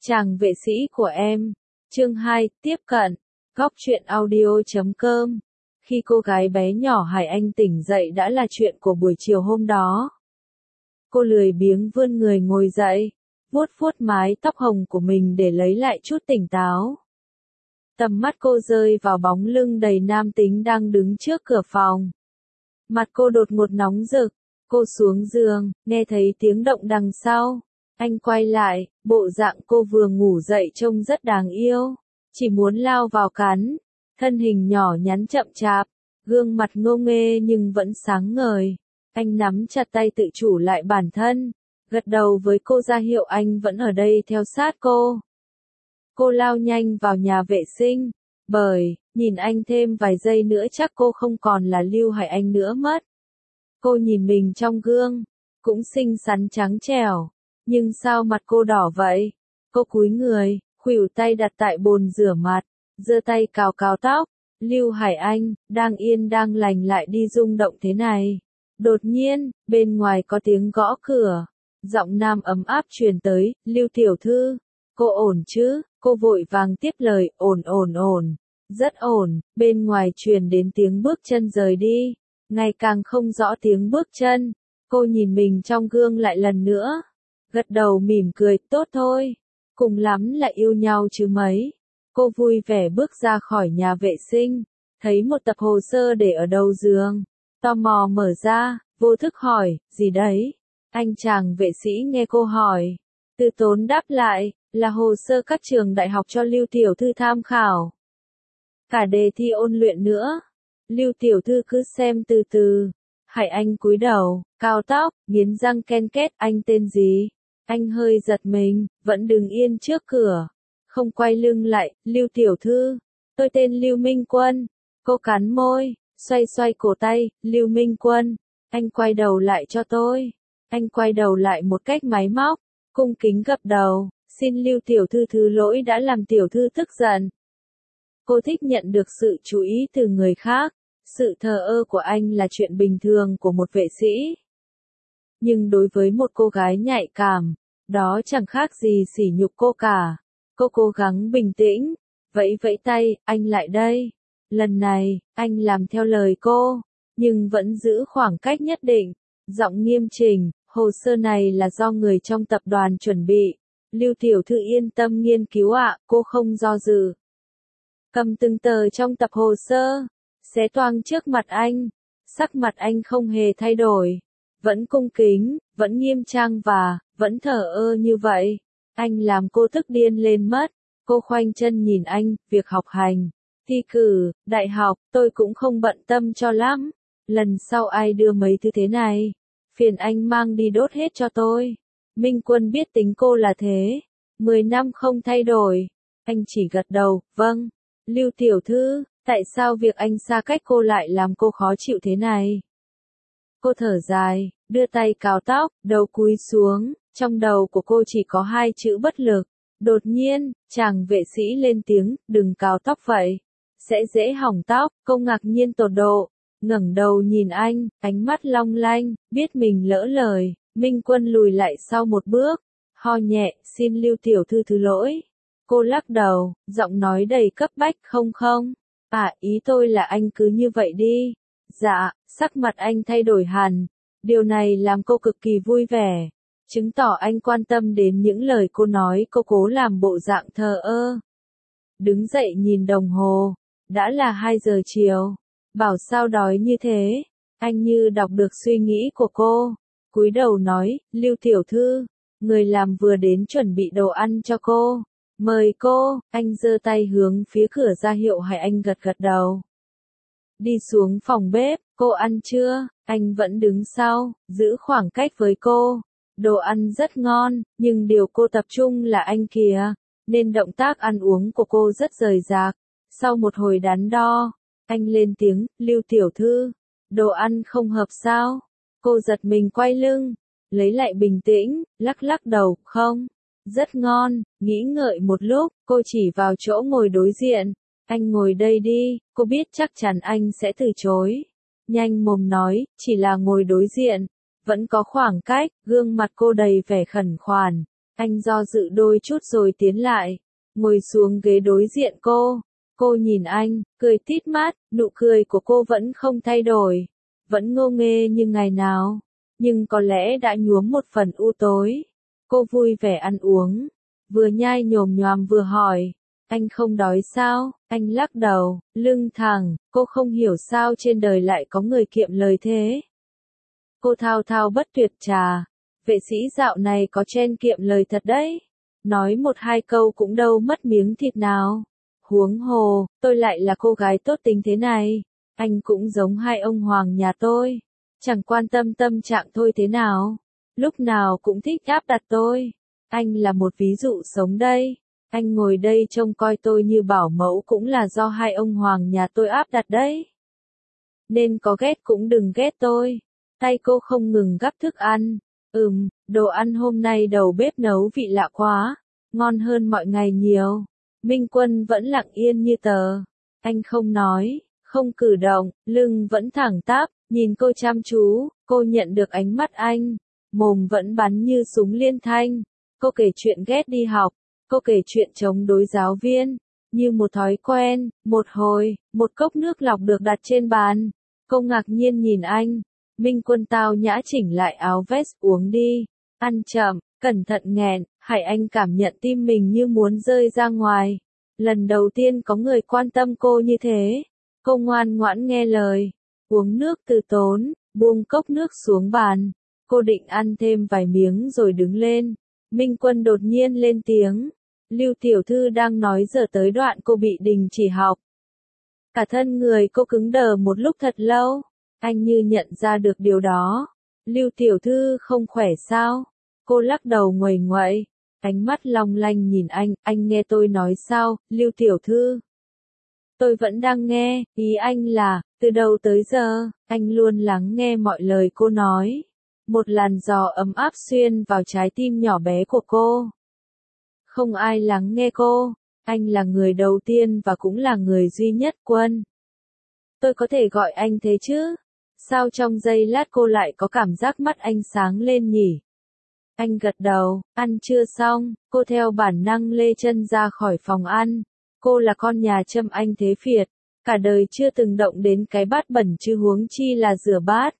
Chàng vệ sĩ của em. Chương 2, tiếp cận. Góc truyện audio.com. Khi cô gái bé nhỏ Hải Anh tỉnh dậy đã là chuyện của buổi chiều hôm đó. Cô lười biếng vươn người ngồi dậy, vuốt vuốt mái tóc hồng của mình để lấy lại chút tỉnh táo. Tầm mắt cô rơi vào bóng lưng đầy nam tính đang đứng trước cửa phòng. Mặt cô đột ngột nóng rực, cô xuống giường, nghe thấy tiếng động đằng sau. Anh quay lại, bộ dạng cô vừa ngủ dậy trông rất đáng yêu, chỉ muốn lao vào cắn. Thân hình nhỏ nhắn chậm chạp, gương mặt ngô nghê nhưng vẫn sáng ngời. Anh nắm chặt tay tự chủ lại bản thân, gật đầu với cô ra hiệu anh vẫn ở đây theo sát cô. Cô lao nhanh vào nhà vệ sinh, bởi, nhìn anh thêm vài giây nữa chắc cô không còn là Lưu Hải Anh nữa mất. Cô nhìn mình trong gương, cũng xinh xắn trắng trẻo, nhưng sao mặt cô đỏ vậy? Cô cúi người, khuỷu tay đặt tại bồn rửa mặt, giơ tay cào cào tóc. Lưu Hải Anh, đang yên đang lành lại đi rung động thế này. Đột nhiên, bên ngoài có tiếng gõ cửa. Giọng nam ấm áp truyền tới, Lưu tiểu thư, cô ổn chứ? Cô vội vàng tiếp lời, ổn, rất ổn. Bên ngoài truyền đến tiếng bước chân rời đi, ngày càng không rõ tiếng bước chân. Cô nhìn mình trong gương lại lần nữa, gật đầu mỉm cười, tốt thôi, cùng lắm là yêu nhau chứ mấy. Cô vui vẻ bước ra khỏi nhà vệ sinh, thấy một tập hồ sơ để ở đầu giường, tò mò mở ra, vô thức hỏi, gì đấy? Anh chàng vệ sĩ nghe cô hỏi, từ tốn đáp lại, là hồ sơ các trường đại học cho Lưu tiểu thư tham khảo. Cả đề thi ôn luyện nữa. Lưu tiểu thư cứ xem từ từ. Hải Anh cúi đầu, cao tóc, nghiến răng ken két, anh tên gì? Anh hơi giật mình, vẫn đứng yên trước cửa, không quay lưng lại, Lưu tiểu thư, tôi tên Lưu Minh Quân. Cô cắn môi, xoay xoay cổ tay, Lưu Minh Quân, anh quay đầu lại cho tôi. Anh quay đầu lại một cách máy móc, cung kính gập đầu, xin Lưu tiểu thư thứ lỗi đã làm tiểu thư tức giận. Cô thích nhận được sự chú ý từ người khác, sự thờ ơ của anh là chuyện bình thường của một vệ sĩ. Nhưng đối với một cô gái nhạy cảm, đó chẳng khác gì sỉ nhục cô cả. Cô cố gắng bình tĩnh, vẫy vẫy tay, anh lại đây. Lần này, anh làm theo lời cô, nhưng vẫn giữ khoảng cách nhất định, giọng nghiêm chỉnh, hồ sơ này là do người trong tập đoàn chuẩn bị. Lưu tiểu thư yên tâm nghiên cứu ạ, cô không do dự. Cầm từng tờ trong tập hồ sơ, xé toang trước mặt anh, sắc mặt anh không hề thay đổi, vẫn cung kính, vẫn nghiêm trang và, vẫn thờ ơ như vậy. Anh làm cô tức điên lên mất, cô khoanh chân nhìn anh, việc học hành, thi cử, đại học, tôi cũng không bận tâm cho lắm. Lần sau ai đưa mấy thứ thế này, phiền anh mang đi đốt hết cho tôi. Minh Quân biết tính cô là thế, 10 năm không thay đổi. Anh chỉ gật đầu, vâng. Lưu tiểu thư, tại sao việc anh xa cách cô lại làm cô khó chịu thế này? Cô thở dài, đưa tay cào tóc, đầu cúi xuống, trong đầu của cô chỉ có hai chữ bất lực. Đột nhiên, chàng vệ sĩ lên tiếng, đừng cào tóc vậy, sẽ dễ hỏng tóc. Cô ngạc nhiên tột độ, ngẩng đầu nhìn anh, ánh mắt long lanh, biết mình lỡ lời. Minh Quân lùi lại sau một bước, ho nhẹ, xin Lưu tiểu thư thứ lỗi. Cô lắc đầu, giọng nói đầy cấp bách, không, ý tôi là anh cứ như vậy đi. Dạ, sắc mặt anh thay đổi hẳn, điều này làm cô cực kỳ vui vẻ, chứng tỏ anh quan tâm đến những lời cô nói. Cô cố làm bộ dạng thờ ơ. Đứng dậy nhìn đồng hồ, đã là 2 giờ chiều, bảo sao đói như thế, anh như đọc được suy nghĩ của cô, cúi đầu nói, Lưu tiểu thư, người làm vừa đến chuẩn bị đồ ăn cho cô. Mời cô, anh giơ tay hướng phía cửa ra hiệu Hải Anh gật đầu. Đi xuống phòng bếp, cô ăn chưa? Anh vẫn đứng sau, giữ khoảng cách với cô. Đồ ăn rất ngon, nhưng điều cô tập trung là anh kìa, nên động tác ăn uống của cô rất rời rạc. Sau một hồi đắn đo, anh lên tiếng, Lưu tiểu thư, đồ ăn không hợp sao? Cô giật mình quay lưng, lấy lại bình tĩnh, lắc đầu, không. Rất ngon, nghĩ ngợi một lúc, cô chỉ vào chỗ ngồi đối diện. Anh ngồi đây đi, cô biết chắc chắn anh sẽ từ chối. Nhanh mồm nói, chỉ là ngồi đối diện, vẫn có khoảng cách, gương mặt cô đầy vẻ khẩn khoản. Anh do dự đôi chút rồi tiến lại, ngồi xuống ghế đối diện cô. Cô nhìn anh, cười tít mắt, nụ cười của cô vẫn không thay đổi, vẫn ngô nghê như ngày nào, nhưng có lẽ đã nhuốm một phần u tối. Cô vui vẻ ăn uống, vừa nhai nhồm nhoàm vừa hỏi, anh không đói sao? Anh lắc đầu, lưng thẳng, cô không hiểu sao trên đời lại có người kiệm lời thế. Cô thao thao bất tuyệt trà, vệ sĩ dạo này có trend kiệm lời thật đấy. Nói một hai câu cũng đâu mất miếng thịt nào. Huống hồ, tôi lại là cô gái tốt tính thế này. Anh cũng giống hai ông hoàng nhà tôi. Chẳng quan tâm tâm trạng tôi thế nào. Lúc nào cũng thích áp đặt tôi. Anh là một ví dụ sống đây. Anh ngồi đây trông coi tôi như bảo mẫu cũng là do hai ông hoàng nhà tôi áp đặt đấy. Nên có ghét cũng đừng ghét tôi. Tay cô không ngừng gắp thức ăn. Đồ ăn hôm nay đầu bếp nấu vị lạ quá. Ngon hơn mọi ngày nhiều. Minh Quân vẫn lặng yên như tờ. Anh không nói, không cử động, lưng vẫn thẳng tắp, nhìn cô chăm chú, cô nhận được ánh mắt anh. Mồm vẫn bắn như súng liên thanh. Cô kể chuyện ghét đi học. Cô kể chuyện chống đối giáo viên. Như một thói quen, một hồi, một cốc nước lọc được đặt trên bàn. Cô ngạc nhiên nhìn anh. Minh Quân tao nhã chỉnh lại áo vest uống đi. Ăn chậm, cẩn thận nghẹn, Hải Anh cảm nhận tim mình như muốn rơi ra ngoài. Lần đầu tiên có người quan tâm cô như thế. Cô ngoan ngoãn nghe lời. Uống nước từ tốn, buông cốc nước xuống bàn. Cô định ăn thêm vài miếng rồi đứng lên. Minh Quân đột nhiên lên tiếng. Lưu tiểu thư đang nói giờ tới đoạn cô bị đình chỉ học. Cả thân người cô cứng đờ một lúc thật lâu. Anh như nhận ra được điều đó. Lưu tiểu thư không khỏe sao? Cô lắc đầu nguầy nguậy. Ánh mắt long lanh nhìn anh nghe tôi nói sao, Lưu tiểu thư? Tôi vẫn đang nghe, ý anh là, từ đầu tới giờ, anh luôn lắng nghe mọi lời cô nói. Một làn gió ấm áp xuyên vào trái tim nhỏ bé của cô. Không ai lắng nghe cô, anh là người đầu tiên và cũng là người duy nhất. Quân. Tôi có thể gọi anh thế chứ? Sao trong giây lát cô lại có cảm giác mắt anh sáng lên nhỉ? Anh gật đầu, ăn chưa xong, cô theo bản năng lê chân ra khỏi phòng ăn. Cô là con nhà Trâm Anh thế Việt, cả đời chưa từng động đến cái bát bẩn chứ huống chi là rửa bát.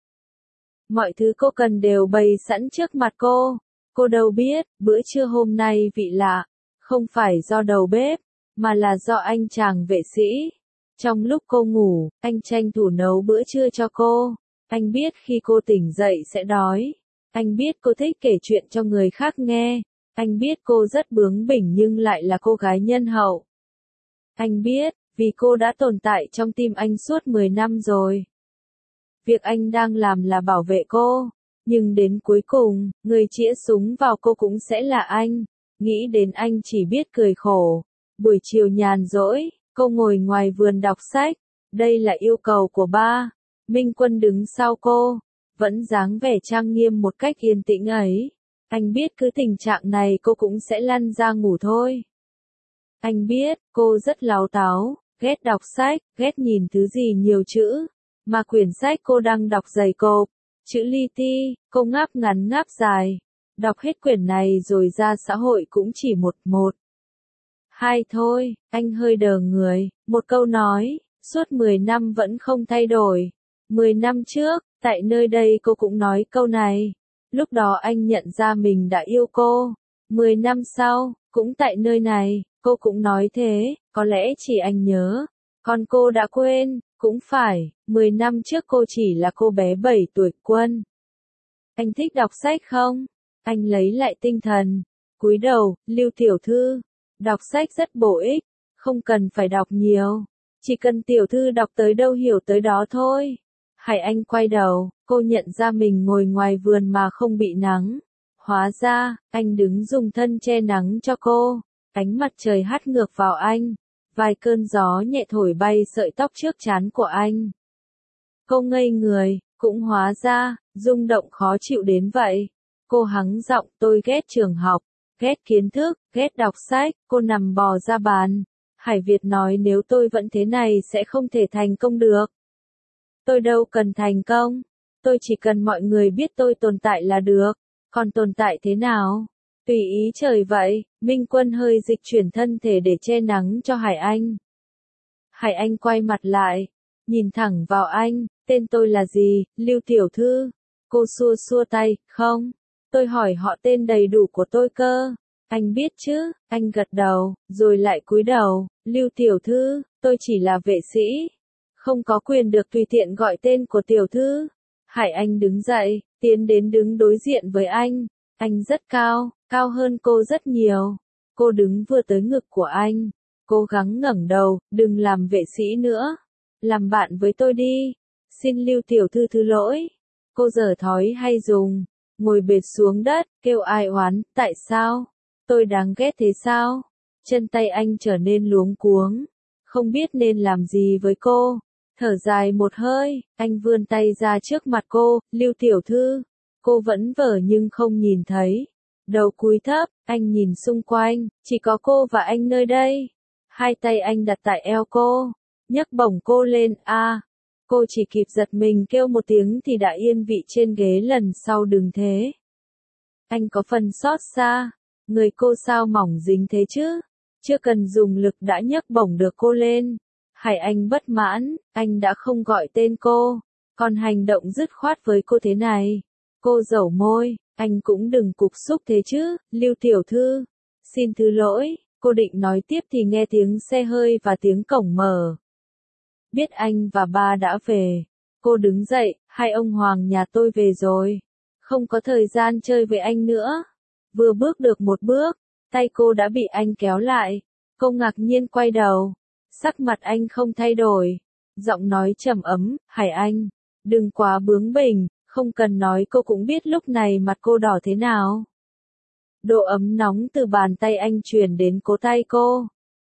Mọi thứ cô cần đều bày sẵn trước mặt cô. Cô đâu biết, bữa trưa hôm nay vị lạ, không phải do đầu bếp, mà là do anh chàng vệ sĩ. Trong lúc cô ngủ, anh tranh thủ nấu bữa trưa cho cô. Anh biết khi cô tỉnh dậy sẽ đói. Anh biết cô thích kể chuyện cho người khác nghe. Anh biết cô rất bướng bỉnh nhưng lại là cô gái nhân hậu. Anh biết, vì cô đã tồn tại trong tim anh suốt 10 năm rồi. Việc anh đang làm là bảo vệ cô. Nhưng đến cuối cùng, người chĩa súng vào cô cũng sẽ là anh. Nghĩ đến anh chỉ biết cười khổ. Buổi chiều nhàn rỗi, cô ngồi ngoài vườn đọc sách. Đây là yêu cầu của ba. Minh Quân đứng sau cô. Vẫn dáng vẻ trang nghiêm một cách yên tĩnh ấy. Anh biết cứ tình trạng này cô cũng sẽ lăn ra ngủ thôi. Anh biết, cô rất láu táu, ghét đọc sách, ghét nhìn thứ gì nhiều chữ. Mà quyển sách cô đang đọc dày cộp, chữ li ti, cô ngáp ngắn ngáp dài. Đọc hết quyển này rồi ra xã hội cũng chỉ một. Hai thôi, anh hơi đờ người, một câu nói, suốt 10 năm vẫn không thay đổi. 10 năm trước, tại nơi đây cô cũng nói câu này. Lúc đó anh nhận ra mình đã yêu cô. 10 năm sau, cũng tại nơi này, cô cũng nói thế, có lẽ chỉ anh nhớ. Còn cô đã quên, cũng phải, 10 năm trước cô chỉ là cô bé 7 tuổi. Quân. Anh thích đọc sách không? Anh lấy lại tinh thần. Cúi đầu, Lưu tiểu thư. Đọc sách rất bổ ích, không cần phải đọc nhiều. Chỉ cần tiểu thư đọc tới đâu hiểu tới đó thôi. Hải Anh quay đầu, cô nhận ra mình ngồi ngoài vườn mà không bị nắng. Hóa ra, anh đứng dùng thân che nắng cho cô. Ánh mặt trời hắt ngược vào anh. Vài cơn gió nhẹ thổi bay sợi tóc trước trán của anh. Cô ngây người, cũng hóa ra, rung động khó chịu đến vậy. Cô hắng giọng, tôi ghét trường học, ghét kiến thức, ghét đọc sách. Cô nằm bò ra bàn. Hải Việt nói nếu tôi vẫn thế này sẽ không thể thành công được. Tôi đâu cần thành công. Tôi chỉ cần mọi người biết tôi tồn tại là được. Còn tồn tại thế nào? Tùy ý trời vậy, Minh Quân hơi dịch chuyển thân thể để che nắng cho Hải Anh. Hải Anh quay mặt lại, nhìn thẳng vào anh, tên tôi là gì, Lưu tiểu thư. Cô xua xua tay, không, tôi hỏi họ tên đầy đủ của tôi cơ. Anh biết chứ, anh gật đầu, rồi lại cúi đầu, Lưu tiểu thư, tôi chỉ là vệ sĩ. Không có quyền được tùy tiện gọi tên của tiểu thư. Hải Anh đứng dậy, tiến đến đứng đối diện với anh. Anh rất cao, cao hơn cô rất nhiều. Cô đứng vừa tới ngực của anh. Cố gắng ngẩng đầu, đừng làm vệ sĩ nữa. Làm bạn với tôi đi. Xin Lưu tiểu thư thứ lỗi. Cô dở thói hay dùng. Ngồi bệt xuống đất, kêu ai oán, tại sao? Tôi đáng ghét thế sao? Chân tay anh trở nên luống cuống. Không biết nên làm gì với cô. Thở dài một hơi, anh vươn tay ra trước mặt cô, Lưu tiểu thư. Cô vẫn vờ nhưng không nhìn thấy. Đầu cúi thấp, anh nhìn xung quanh, chỉ có cô và anh nơi đây. Hai tay anh đặt tại eo cô, nhấc bổng cô lên, cô chỉ kịp giật mình kêu một tiếng thì đã yên vị trên ghế lần sau đừng thế. Anh có phần xót xa, người cô sao mỏng dính thế chứ, chưa cần dùng lực đã nhấc bổng được cô lên. Hải Anh bất mãn, anh đã không gọi tên cô, còn hành động dứt khoát với cô thế này. Cô dẩu môi, anh cũng đừng cục xúc thế chứ, Lưu tiểu thư. Xin thứ lỗi, cô định nói tiếp thì nghe tiếng xe hơi và tiếng cổng mở. Biết anh và ba đã về. Cô đứng dậy, hai ông Hoàng nhà tôi về rồi. Không có thời gian chơi với anh nữa. Vừa bước được một bước, tay cô đã bị anh kéo lại. Cô ngạc nhiên quay đầu. Sắc mặt anh không thay đổi. Giọng nói trầm ấm, Hải Anh, đừng quá bướng bỉnh, không cần nói cô cũng biết lúc này mặt cô đỏ thế nào. Độ ấm nóng từ bàn tay anh truyền đến cổ tay cô.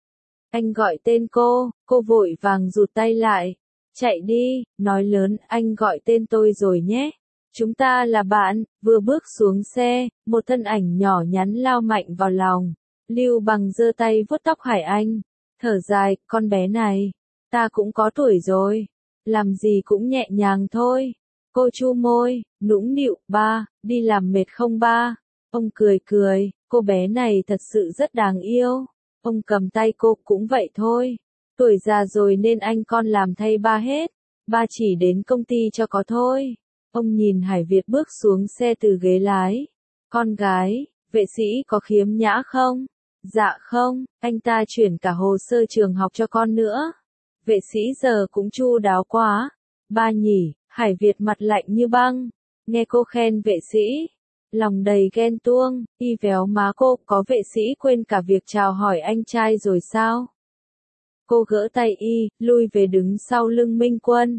Anh gọi tên cô vội vàng rụt tay lại. Chạy đi, nói lớn, anh gọi tên tôi rồi nhé. Chúng ta là bạn. Vừa bước xuống xe, một thân ảnh nhỏ nhắn lao mạnh vào lòng. Lưu Bằng giơ tay vuốt tóc Hải Anh. Thở dài, con bé này, ta cũng có tuổi rồi. Làm gì cũng nhẹ nhàng thôi. Cô chu môi, nũng nịu, ba, đi làm mệt không ba? Ông cười cười, cô bé này thật sự rất đáng yêu. Ông cầm tay cô cũng vậy thôi. Tuổi già rồi nên anh con làm thay ba hết. Ba chỉ đến công ty cho có thôi. Ông nhìn Hải Việt bước xuống xe từ ghế lái. Con gái, vệ sĩ có khiếm nhã không? Dạ không, anh ta chuyển cả hồ sơ trường học cho con nữa. Vệ sĩ giờ cũng chu đáo quá. Ba nhỉ, Hải Việt mặt lạnh như băng. Nghe cô khen vệ sĩ. Lòng đầy ghen tuông, y véo má cô, có vệ sĩ quên cả việc chào hỏi anh trai rồi sao? Cô gỡ tay y, lui về đứng sau lưng Minh Quân.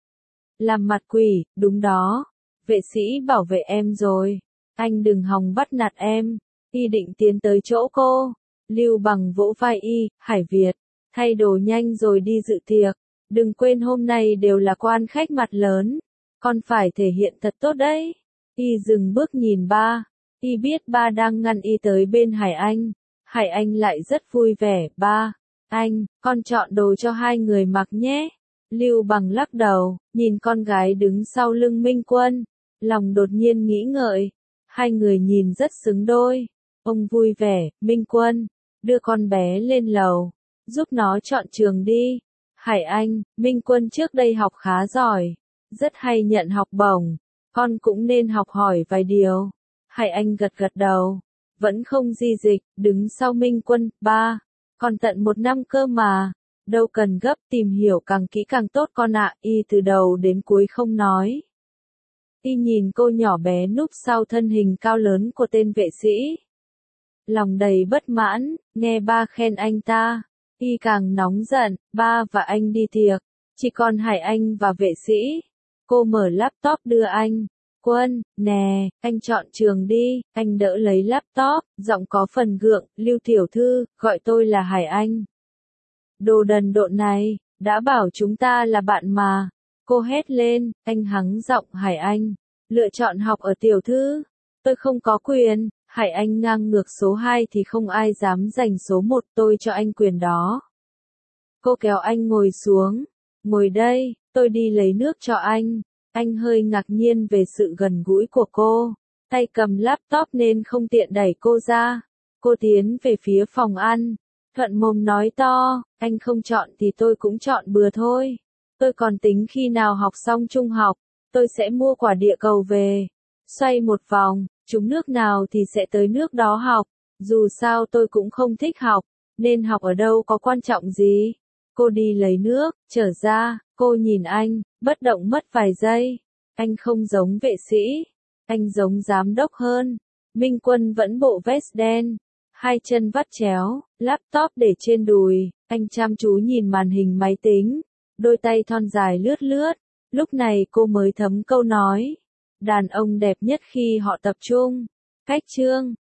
Làm mặt quỷ, đúng đó. Vệ sĩ bảo vệ em rồi. Anh đừng hòng bắt nạt em. Y định tiến tới chỗ cô. Lưu Bằng vỗ vai y, Hải Việt, thay đồ nhanh rồi đi dự tiệc. Đừng quên hôm nay đều là quan khách mặt lớn. Con phải thể hiện thật tốt đấy. Y dừng bước nhìn ba. Y biết ba đang ngăn y tới bên Hải Anh. Hải Anh lại rất vui vẻ, ba. Anh, con chọn đồ cho hai người mặc nhé. Lưu Bằng lắc đầu, nhìn con gái đứng sau lưng Minh Quân. Lòng đột nhiên nghĩ ngợi. Hai người nhìn rất xứng đôi. Ông vui vẻ, Minh Quân, đưa con bé lên lầu. Giúp nó chọn trường đi. Hải Anh, Minh Quân trước đây học khá giỏi. Rất hay nhận học bổng. Con cũng nên học hỏi vài điều. Hải Anh gật gật đầu. Vẫn không di dịch, đứng sau Minh Quân, ba. Còn tận 1 năm cơ mà. Đâu cần gấp, tìm hiểu càng kỹ càng tốt con ạ. Y từ đầu đến cuối không nói. Y nhìn cô nhỏ bé núp sau thân hình cao lớn của tên vệ sĩ. Lòng đầy bất mãn, nghe ba khen anh ta. Y càng nóng giận, ba và anh đi tiệc. Chỉ còn Hải Anh và vệ sĩ. Cô mở laptop đưa anh. Quân, nè, anh chọn trường đi. Anh đỡ lấy laptop, giọng có phần gượng, Lưu tiểu thư, gọi tôi là Hải Anh. Đồ đần độn này, đã bảo chúng ta là bạn mà. Cô hét lên, anh hắng giọng Hải Anh. Lựa chọn học ở tiểu thư. Tôi không có quyền. Hải Anh ngang ngược số 2 thì không ai dám giành số 1, tôi cho anh quyền đó. Cô kéo anh ngồi xuống. Ngồi đây, tôi đi lấy nước cho anh. Anh hơi ngạc nhiên về sự gần gũi của cô. tay cầm laptop nên không tiện đẩy cô ra. Cô tiến về phía phòng ăn, thuận mồm nói to, anh không chọn thì tôi cũng chọn bừa thôi. Tôi còn tính khi nào học xong trung học, tôi sẽ mua quả địa cầu về. Xoay một vòng, trúng nước nào thì sẽ tới nước đó học. Dù sao tôi cũng không thích học, nên học ở đâu có quan trọng gì. Cô đi lấy nước, trở ra, cô nhìn anh, bất động mất vài giây. Anh không giống vệ sĩ, anh giống giám đốc hơn. Minh Quân vẫn bộ vest đen, hai chân vắt chéo, laptop để trên đùi, anh chăm chú nhìn màn hình máy tính, đôi tay thon dài lướt lướt. Lúc này cô mới thấm câu nói, đàn ông đẹp nhất khi họ tập trung. Cách chương